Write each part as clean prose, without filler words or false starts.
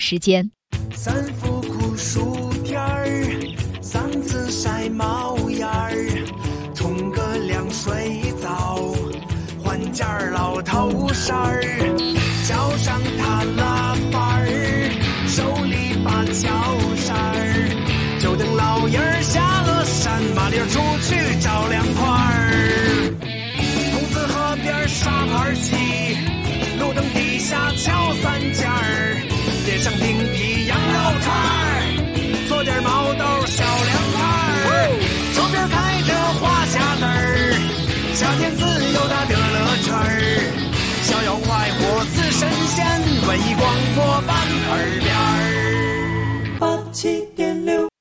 时间。 三伏酷暑天儿，嗓子晒冒烟儿，冲个凉水澡，换件老头衫儿，脚上踏拉板儿，手里把脚扇儿，就等老爷儿下了山，麻溜出去找凉快儿。筒子河边沙盘棋，路灯底下敲三件儿，街上顶皮羊肉串儿，做点毛豆小凉菜儿，手边开着花匣子儿，夏天自由的乐乐圈儿，逍遥快活似神仙，文艺广播版耳边儿87.6。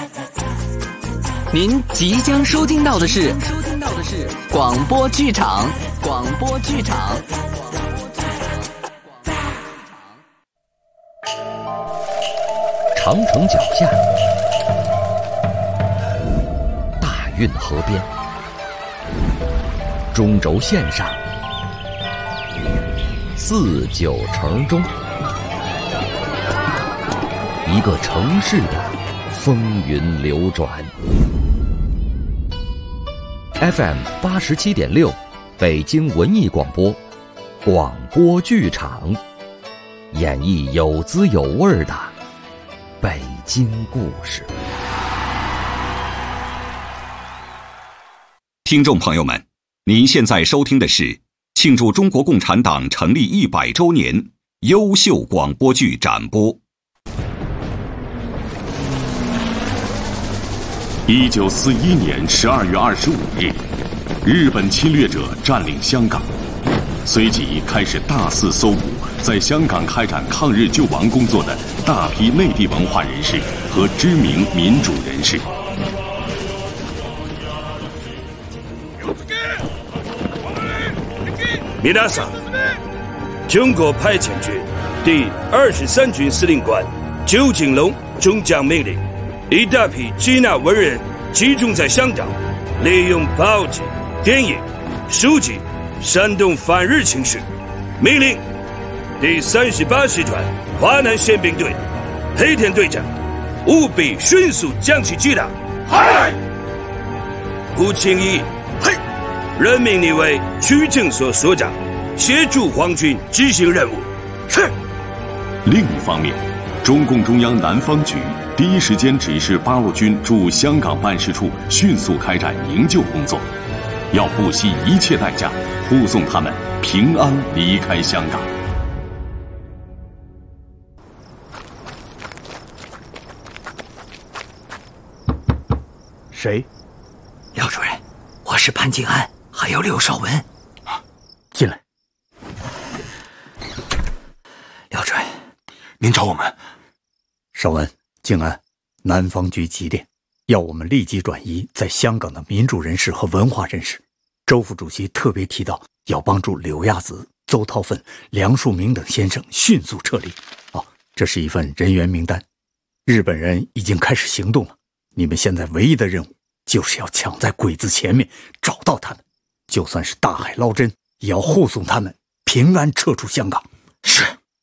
您即将收听到的是广播剧场。 长城脚下，大运河边，中轴线上，49城中，一个城市的风云流转。FM 87.6，北京文艺广播，广播剧场，演绎有滋有味的北京故事。 听众朋友们，您现在收听的是庆祝中国共产党成立100周年优秀广播剧展播。 1941年12月25日，日本侵略者占领香港，随即开始大肆搜捕在香港开展抗日救亡工作的大批内地文化人士和知名民主人士。 皆さん，中国派遣军第23军司令官周景龙中将命令，一大批缉拿文人集中在香港，利用报纸、电影、书籍煽动反日情绪。命令第38师团华南宪兵队黑田队长务必迅速将其击打。嗨！胡清一，嘿！任命你为区政所所长，协助皇军执行任务。是。 另一方面，中共中央南方局第一时间指示八路军驻香港办事处迅速开展营救工作，要不惜一切代价护送他们平安离开香港。 谁？ 廖主任，我是潘静安，还有柳绍文。 进来。 廖主任， 您找我们？绍文、静安，南方局急电，要我们立即转移在香港的民主人士和文化人士。周副主席特别提到，要帮助柳亚子、邹韬奋、梁漱溟等先生迅速撤离。这是一份人员名单，日本人已经开始行动了。你们现在唯一的任务就是要抢在鬼子前面找到他们，就算是大海捞针，也要护送他们平安撤出香港。 是。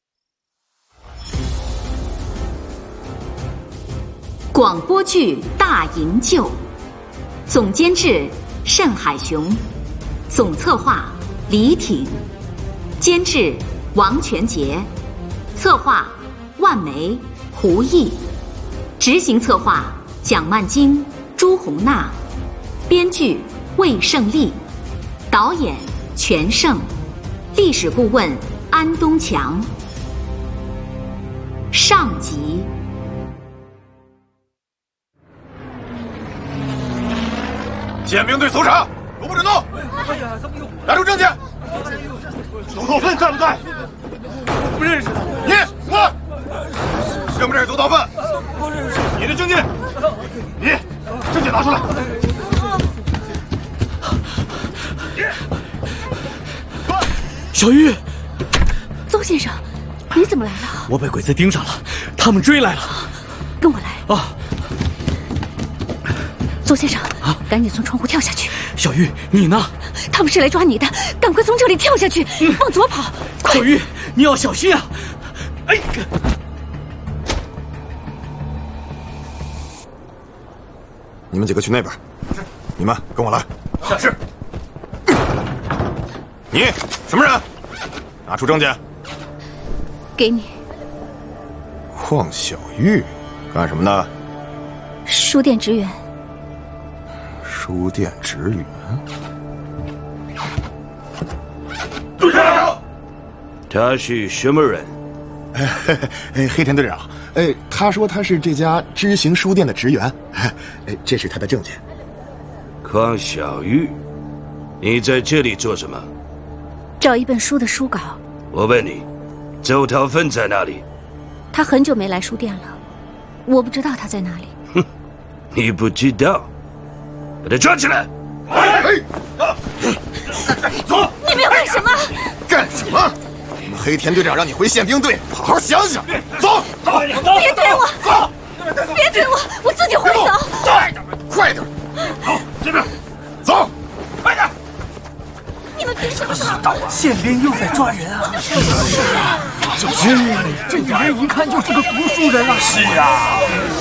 广播剧大营救，总监制单海雄，总策划李挺，监制王全杰，策划万梅、胡毅，执行策划蒋曼晶、朱红娜，编剧魏胜利，导演全胜，历史顾问安东强。上集。 宪兵队首长有不准动，拿出证件。邹韬奋在不在？不认识他。你我认不认识邹韬奋？不认识。你的证件，你证件拿出来。 小玉， 邹先生，你怎么来了？ 我被鬼子盯上了，他们追来了。 跟我来。邹先生，赶紧从窗户跳下去。 小玉，你呢？ 他们是来抓你的，赶快从这里跳下去，往左跑！快！ 小玉，你要小心啊！哎， 你们几个去那边。是。你们跟我来。 是。 你什么人？拿出证件。 给你。 邝小玉，干什么的？ 书店职员。 书店职员。 队长，他是什么人？ 黑田队长，他说他是这家知行书店的职员，这是他的证件。 邝小玉，你在这里做什么？ 找一本书的书稿。 我问你，周桃芬在哪里？ 他很久没来书店了，我不知道他在哪里。 哼，你不知道？把他抓起来！ 走！ 你们要干什么？ 干什么？我们黑田队长让你回宪兵队，好好想想。走！ 别推我！ 走！ 别推我，我自己会走。 快点！ 走，这边， 走， 快点！ 你们凭什么？ 宪兵又在抓人啊！ 就是这女人一看就是个读书人啊！ 是啊。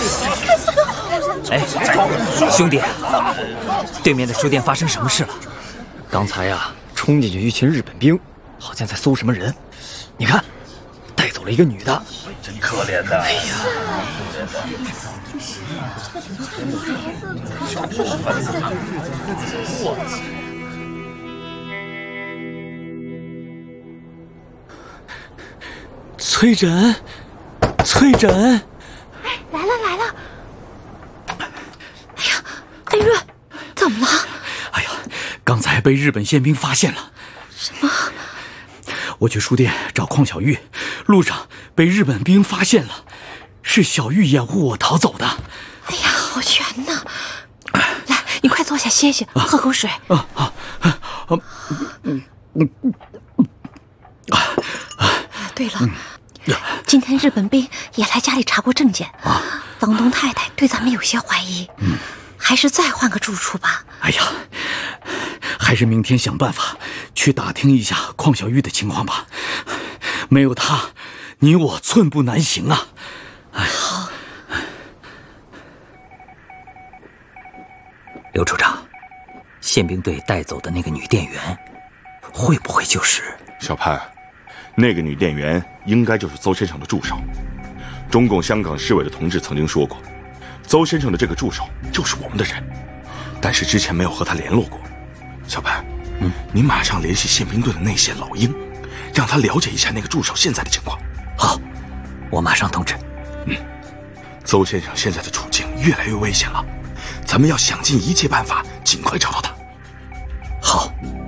哎，兄弟，对面的书店发生什么事了？ 刚才啊，冲进去一群日本兵，好像在搜什么人。你看，带走了一个女的， 真可怜的。哎呀！ 崔轸，崔轸， 哎，来了！哎呀，艾瑞，怎么了？ 哎呀，刚才被日本宪兵发现了。 什么？ 我去书店找邝小玉，路上被日本兵发现了，是小玉掩护我逃走的。 哎呀，好悬呐！来，你快坐下歇歇，喝口水。对了，今天日本兵也来家里查过证件，房东太太对咱们有些怀疑，还是再换个住处吧。 哎呀，还是明天想办法去打听一下邝小玉的情况吧。没有她，你我寸步难行啊！ 好。 刘处长，宪兵队带走的那个女店员，会不会就是小潘？那个女店员应该就是邹先生的助手。中共香港市委的同志曾经说过，邹先生的这个助手就是我们的人，但是之前没有和他联络过。小潘，你马上联系宪兵队的内线老鹰，让他了解一下那个助手现在的情况。 好，我马上通知。 邹先生现在的处境越来越危险了，咱们要想尽一切办法尽快找到他。 好。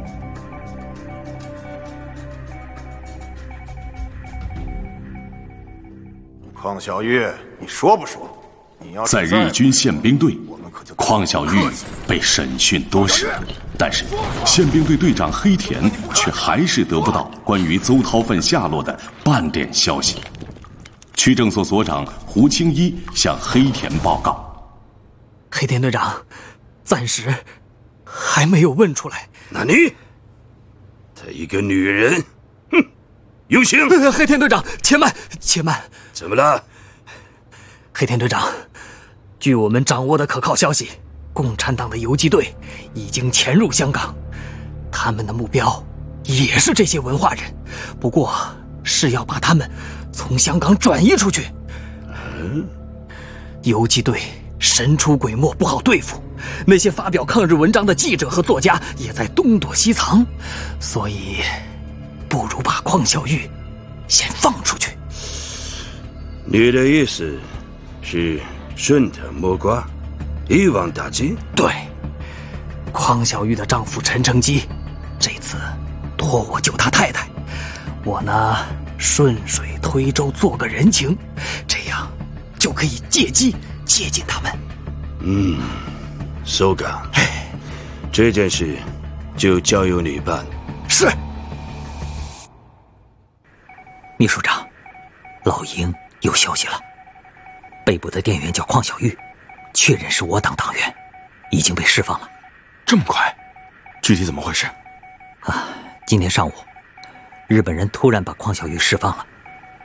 邝小玉，你说不说？你要在日军宪兵队，邝小玉被审讯多时，但是宪兵队队长黑田却还是得不到关于邹韬奋下落的半点消息。区政所所长胡清一向黑田报告： 黑田队长，暂时还没有问出来。 那你，她一个女人，哼，有刑！ 黑田队长，且慢，且慢。 怎么了？ 黑田队长，据我们掌握的可靠消息，共产党的游击队已经潜入香港，他们的目标也是这些文化人，不过是要把他们从香港转移出去。游击队神出鬼没，不好对付，那些发表抗日文章的记者和作家也在东躲西藏，所以不如把邝小玉先放出去。 你的意思是顺藤摸瓜，一网打尽？ 对，邝小玉的丈夫陈成基这次托我救他太太，我呢顺水推舟做个人情，这样就可以借机接近他们。 收岗。这件事就交由你办。 是。 秘书长，老鹰有消息了，被捕的店员叫邝小玉，确认是我党党员，已经被释放了。 这么快？具体怎么回事？ 今天上午，日本人突然把邝小玉释放了，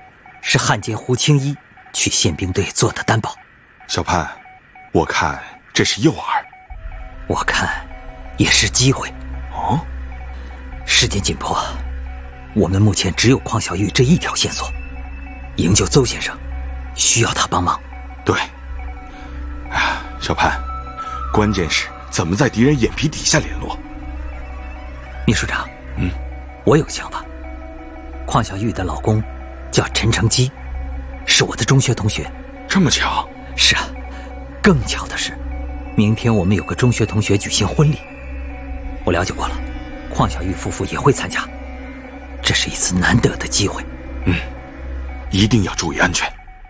是汉奸胡清一去宪兵队做的担保。 小潘，我看这是诱饵。 我看也是机会。 哦， 时间紧迫，我们目前只有邝小玉这一条线索，营救邹先生需要他帮忙。 对。哎呀，小潘，关键是怎么在敌人眼皮底下联络？ 秘书长，我有个想法。邝小玉的老公叫陈成基，是我的中学同学。 这么巧？ 是啊，更巧的是，明天我们有个中学同学举行婚礼，我了解过了，邝小玉夫妇也会参加，这是一次难得的机会。 一定要注意安全。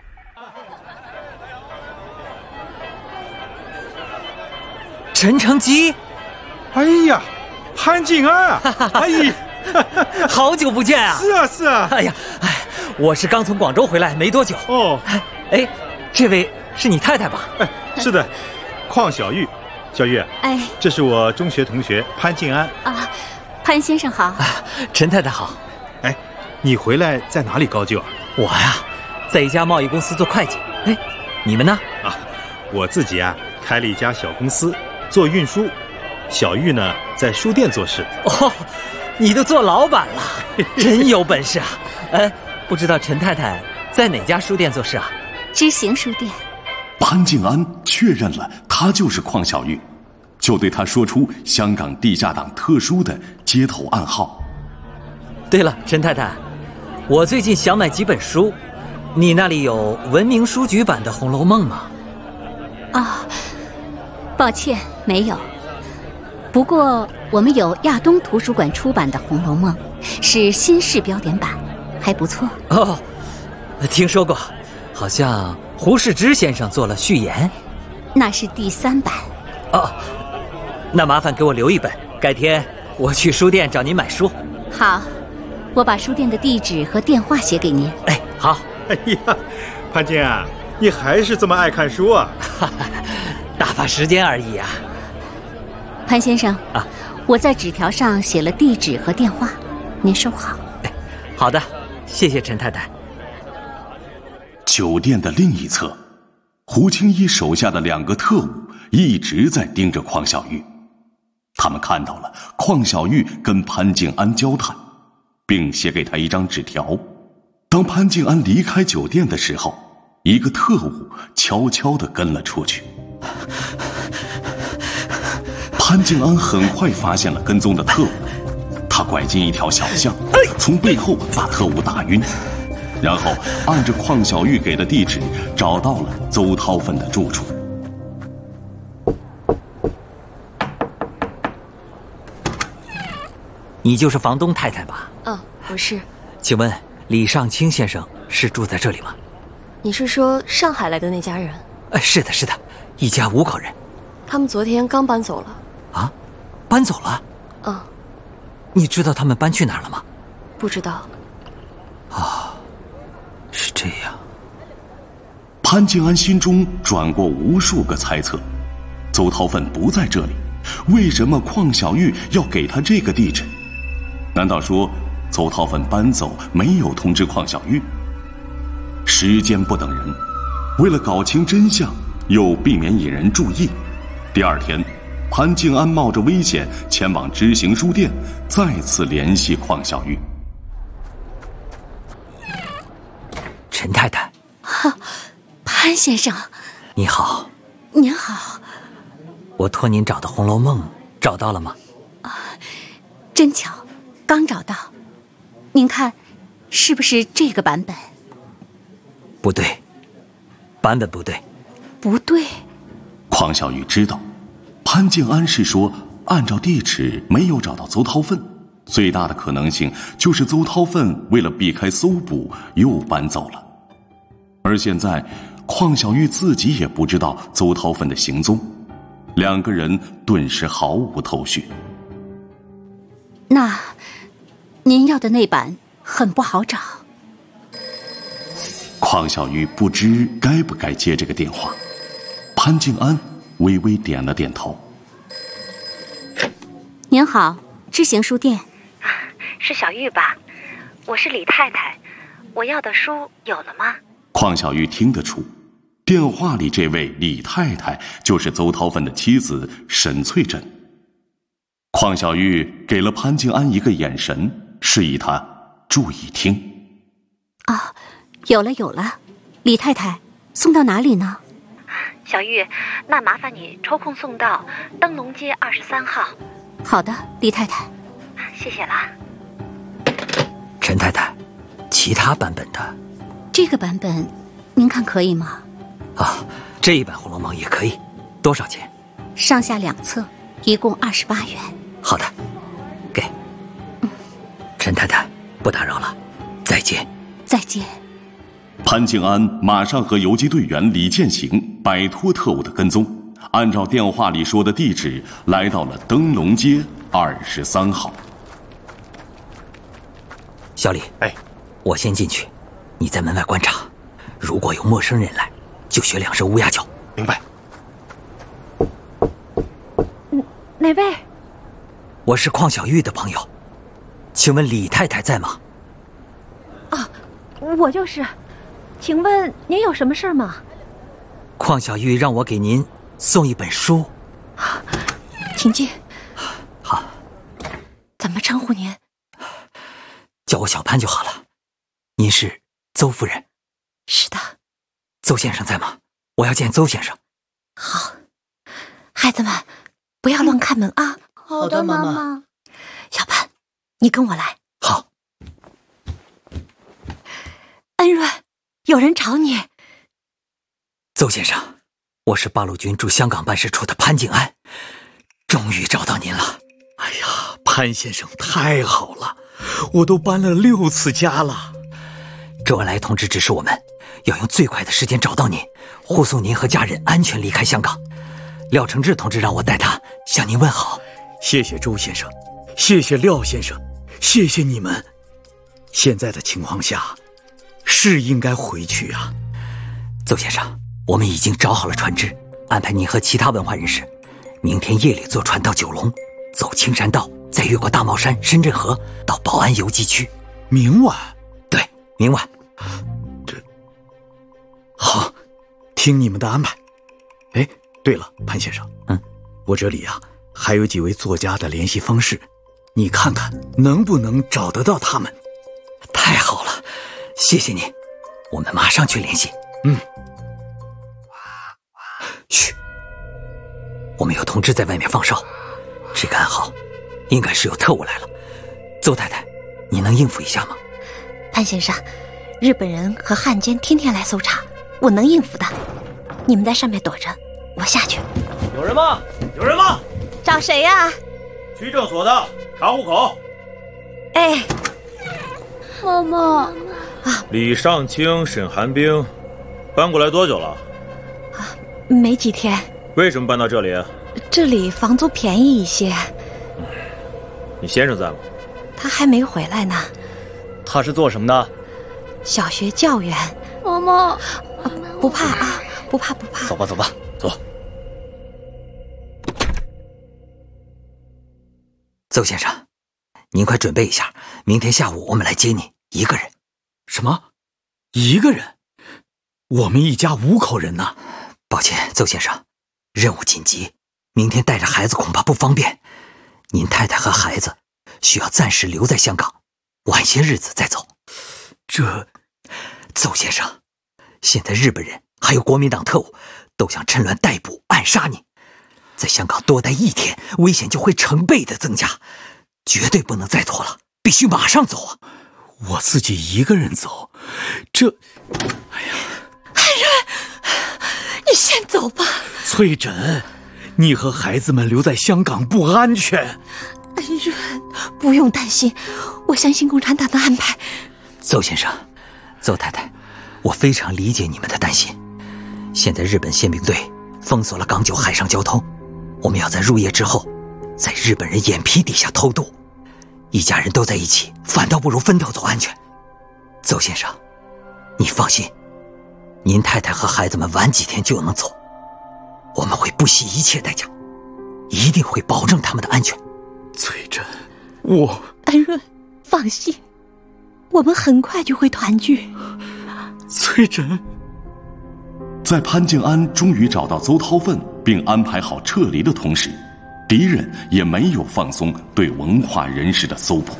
陈成基， 哎呀，潘静安啊！哎呀， 好久不见啊！ 是啊，是啊。 哎呀，我是刚从广州回来没多久。 哦， 哎，这位是你太太吧？ 哎，是的，邝小玉。小玉， 哎， 这是我中学同学潘静安啊。潘先生好。 陈太太好。 哎，你回来在哪里高就啊？ 我呀，在一家贸易公司做会计。哎，你们呢？ 啊，我自己啊开了一家小公司。做运输，小玉呢在书店做事。 哦，你都做老板了，真有本事啊！不知道陈太太在哪家书店做事啊？ 知行书店。 潘静安确认了他就是邝小玉，就对他说出香港地下党特殊的接头暗号。 对了，陈太太，我最近想买几本书，你那里有文明书局版的《红楼梦》吗？ 啊。抱歉，没有。不过我们有亚东图书馆出版的《红楼梦》，是新式标点版，还不错。 哦，听说过，好像胡适之先生做了序言。 那是第3版。 哦，那麻烦给我留一本，改天我去书店找您买书。 好，我把书店的地址和电话写给您。 哎，好。 哎呀，潘静啊，你还是这么爱看书啊？ 打发时间而已啊。 潘先生啊，我在纸条上写了地址和电话，您收好。 好的，谢谢陈太太。 酒店的另一侧，胡青衣手下的2个特务一直在盯着邝小玉。他们看到了邝小玉跟潘静安交谈，并写给他一张纸条。当潘静安离开酒店的时候，一个特务悄悄地跟了出去。潘静安很快发现了跟踪的特务，他拐进一条小巷，从背后把特务打晕，然后按着邝小玉给的地址找到了邹韬奋的住处。 你就是房东太太吧？ 我是。 请问李尚清先生是住在这里吗？ 你是说上海来的那家人？ 是的，是的，一家5口人。 他们昨天刚搬走了。 啊？搬走了？你知道他们搬去哪儿了吗？ 不知道。 啊，是这样。 潘静安心中转过无数个猜测：邹韬奋不在这里，为什么邝小玉要给他这个地址？难道说邹韬奋搬走没有通知邝小玉？时间不等人，为了搞清真相，又避免引人注意，第2天，潘静安冒着危险前往知行书店，再次联系邝小玉。 陈太太。 潘先生。 你好。 您好。 我托您找的《红楼梦》找到了吗？ 真巧，刚找到。您看，是不是这个版本？ 不对，版本不对。 不对。 邝小玉知道，潘静安是说按照地址没有找到邹韬奋，最大的可能性就是邹韬奋为了避开搜捕又搬走了。而现在邝小玉自己也不知道邹韬奋的行踪，2个人顿时毫无头绪。 那您要的那版很不好找。 邝小玉不知该不该接这个电话，潘静安微微点了点头。 您好，知行书店。 是小玉吧？我是李太太，我要的书有了吗？ 邝小玉听得出， 电话里这位李太太就是邹韬奋的妻子沈翠珍。邝小玉给了潘静安一个眼神，示意他注意听。 啊，有了，李太太送到哪里呢？ 小玉，那麻烦你抽空送到灯笼街23号。 好的，李太太。 谢谢啦。 陈太太，其他版本的， 这个版本您看可以吗？ 啊，这一版《红楼梦》也可以。多少钱？ 上下2册，一共28元。 好的，给。陈太太，不打扰了，再见。 再见。 潘静安马上和游击队员李建行摆脱特务的跟踪，按照电话里说的地址来到了灯笼街23号。 小李，我先进去，你在门外观察，如果有陌生人来，就学2声乌鸦叫。 明白。 哪位？ 我是邝小玉的朋友，请问李太太在吗？ 啊，我就是。请问您有什么事吗？ 邝小玉让我给您送一本书。 请进。 好。 怎么称呼您？ 叫我小潘就好了。您是邹夫人？ 是的。 邹先生在吗？我要见邹先生。 好，孩子们不要乱开门啊。 好的，妈妈。 小潘，你跟我来。 好。 恩润，有人找你。 邹先生，我是八路军驻香港办事处的潘静安，终于找到您了。 哎呀，潘先生太好了，我都搬了6次家了。 周恩来同志指示我们要用最快的时间找到您，护送您和家人安全离开香港。廖承志同志让我代他向您问好。 谢谢周先生，谢谢廖先生，谢谢你们。现在的情况下，是应该回去啊。 邹先生，我们已经找好了船只，安排您和其他文化人士明天夜里坐船到九龙，走青山道，再越过大帽山、深圳河到宝安游击区。 明晚？ 对，明晚。 好，听你们的安排。哎，对了，潘先生，我这里还有几位作家的联系方式，你看看能不能找得到他们。 太好了，谢谢你，我们马上去联系。嘘，我们有同志在外面放哨，这个暗号应该是有特务来了。邹太太，你能应付一下吗？ 潘先生，日本人和汉奸天天来搜查，我能应付的。你们在上面躲着，我下去。 有人吗？有人吗？ 找谁呀？ 区政所的，查户口。 哎， 妈妈。 李尚清、沈寒冰，搬过来多久了？ 没几天。 为什么搬到这里？ 这里房租便宜一些。 你先生在吗？ 他还没回来呢。 他是做什么的？ 小学教员。 妈妈， 不怕啊，不怕不怕。 走吧走吧，走。 邹先生，您快准备一下，明天下午我们来接你一个人。 什么？一个人？我们一家5口人呢。 抱歉，邹先生，任务紧急，明天带着孩子恐怕不方便。您太太和孩子需要暂时留在香港，晚些日子再走。邹先生，现在日本人还有国民党特务都想趁乱逮捕暗杀你，在香港多待1天，危险就会成倍的增加，绝对不能再拖了，必须马上走啊！ 我自己一个人走， 汉人，你先走吧。 翠珍，你和孩子们留在香港不安全。 恩润，不用担心，我相信共产党的安排。 邹先生，邹太太，我非常理解你们的担心。现在日本宪兵队封锁了港九海上交通，我们要在入夜之后，在日本人眼皮底下偷渡。一家人都在一起，反倒不如分头走安全。邹先生，你放心，您太太和孩子们晚几天就能走，我们会不惜一切代价，一定会保证他们的安全。 翠珍， 恩润，放心，我们很快就会团聚。 翠珍。 在潘静安终于找到邹韬奋并安排好撤离的同时，敌人也没有放松对文化人士的搜捕。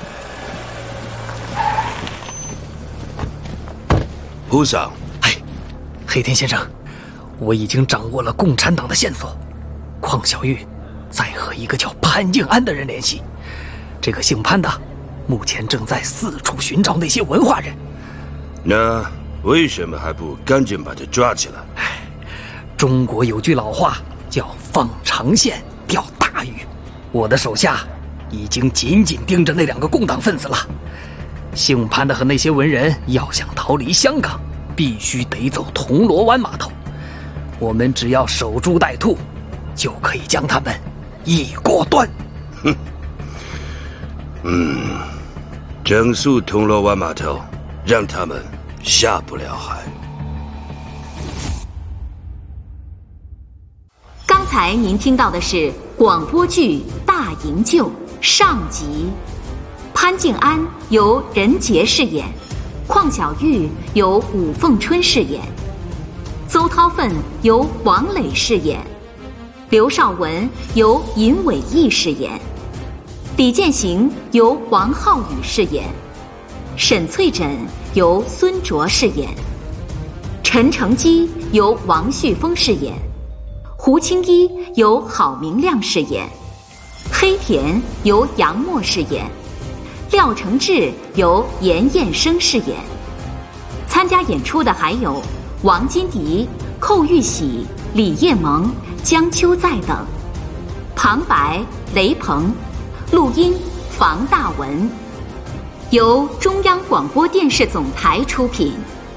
胡上， 黑田先生，我已经掌握了共产党的线索。邝小玉在和一个叫潘静安的人联系，这个姓潘的目前正在四处寻找那些文化人。 那为什么还不赶紧把他抓起来？ 中国有句老话叫放长线钓大鱼，我的手下已经紧紧盯着那2个共党分子了。姓潘的和那些文人要想逃离香港，必须得走铜锣湾码头。我们只要守株待兔，就可以将他们一锅端。 整肃铜锣湾码头，让他们下不了海。 刚才您听到的是广播剧《大营救》上集，潘静安由任杰饰演，邝小玉由武凤春饰演，邹韬奋由王磊饰演，刘绍文由尹伟义饰演，李建行由王浩宇饰演，沈翠珍由孙卓饰演，陈成基由王旭峰饰演，胡青一由郝明亮饰演，黑田由杨默饰演，廖承志由严彦生饰演。参加演出的还有王金迪、寇玉喜、李叶萌、江秋在等。旁白雷鹏，录音房大文，由中央广播电视总台出品。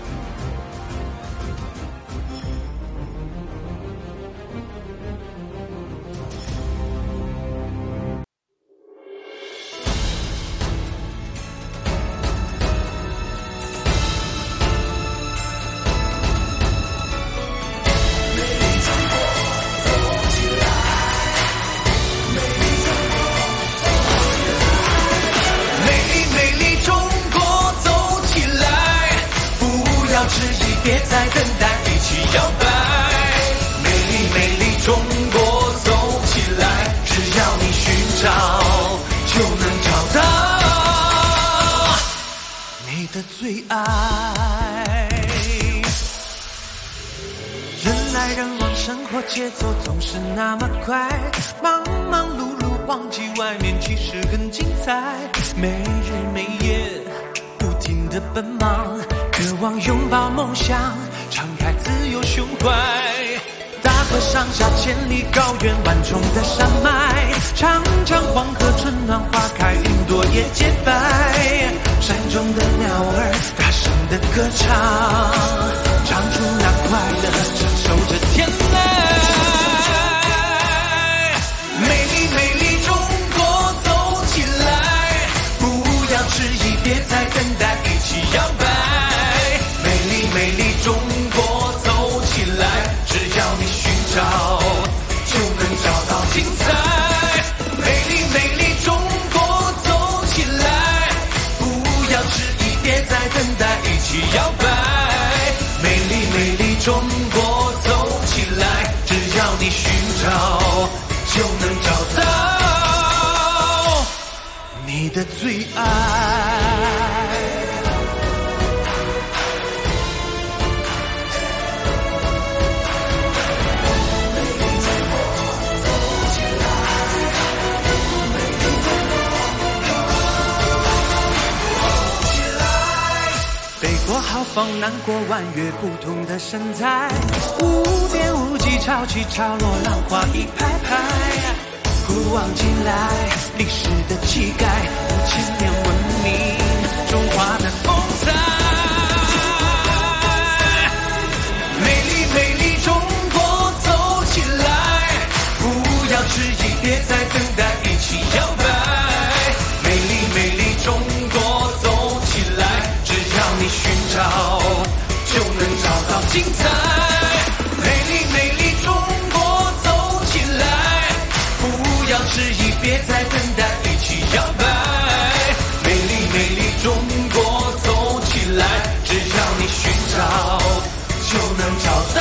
别再等待，一起摇摆。美丽美丽中国，走起来！只要你寻找，就能找到你的最爱。人来人往，生活节奏总是那么快，忙忙碌碌，忘记外面其实很精彩。没日没夜，不停地奔忙。渴望拥抱梦想，敞开自由胸怀。大河上下千里高原，万重的山脉，长长黄河春暖花开，云朵也洁白。山中的鸟儿大声的歌唱，唱出那快乐，承受着天籁。美丽美丽中国，走起来！不要迟疑，别再等待，一起摇摆。美丽中国，走起来！只要你寻找，就能找到精彩。美丽美丽中国，走起来！不要迟疑，别再等待，一起摇摆。美丽美丽中国，走起来！只要你寻找，就能找到你的最爱。过豪放，难过弯月，不同的身材，无边无际，潮起潮落，浪花一排排。古往今来，历史的气概，5000年文明，中华的风采。美丽美丽中国，走起来！不要迟疑，别再等待，一起摇摆。美丽美丽中国，走起来！你寻找，就能找到精彩。美丽美丽中国，走起来！不要迟疑，别再等待，一起摇摆。美丽美丽中国，走起来！只要你寻找，就能找到。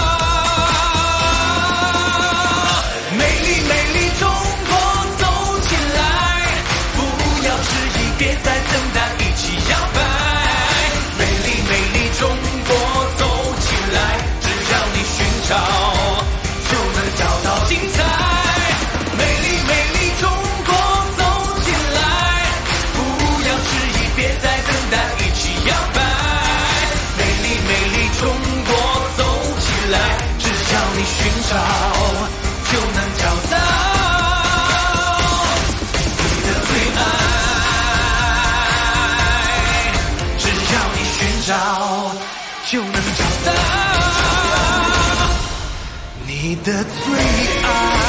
美丽美丽中国走起来，不要迟疑，别再等待，一起摇摆。美丽美丽中国走起来，只要你寻找，就能找到精彩。美丽美丽中国走起来，不要迟疑，别再等待，一起摇摆。美丽美丽中国走起来，只要你寻找，就能找到你的最爱。只要你寻找，就能找到你的最爱。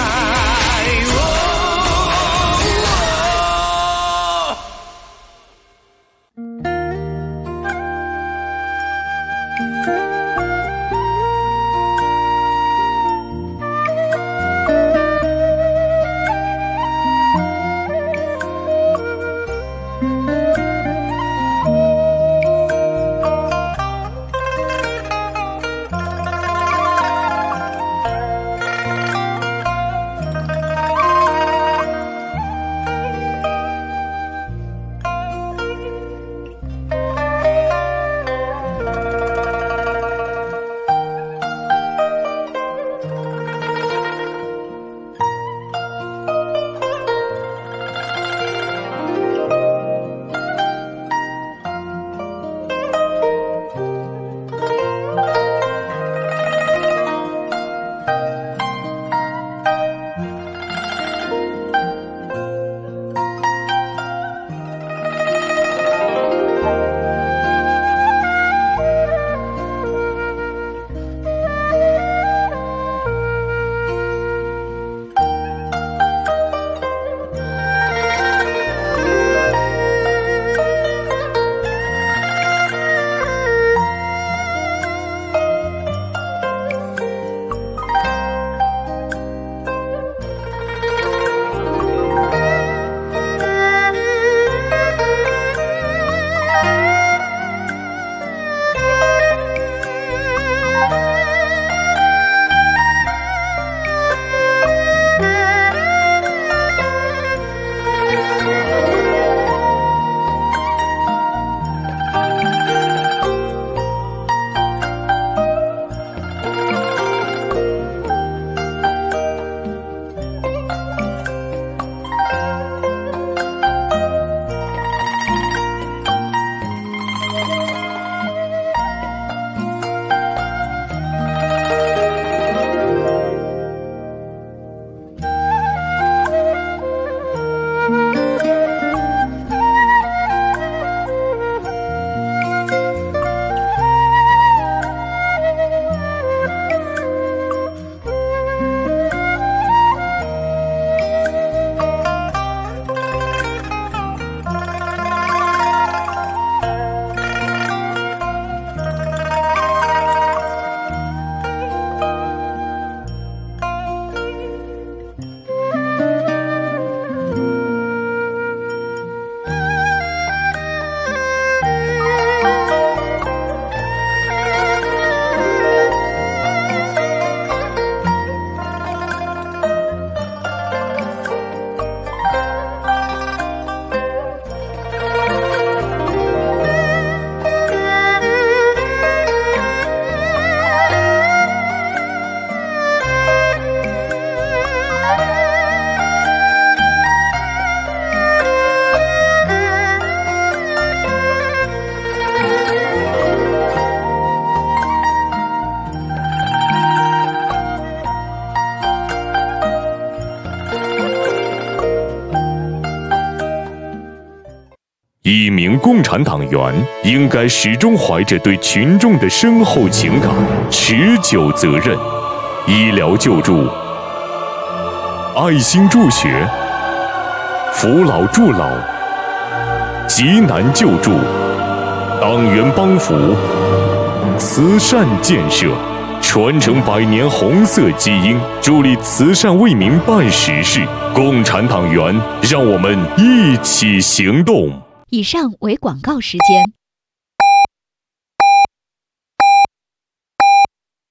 一名共产党员应该始终怀着对群众的深厚情感、持久责任。医疗救助、爱心助学、扶老助老、急难救助、党员帮扶、慈善建设，传承100年红色基因，助力慈善为民办实事。共产党员，让我们一起行动。 以上为广告时间。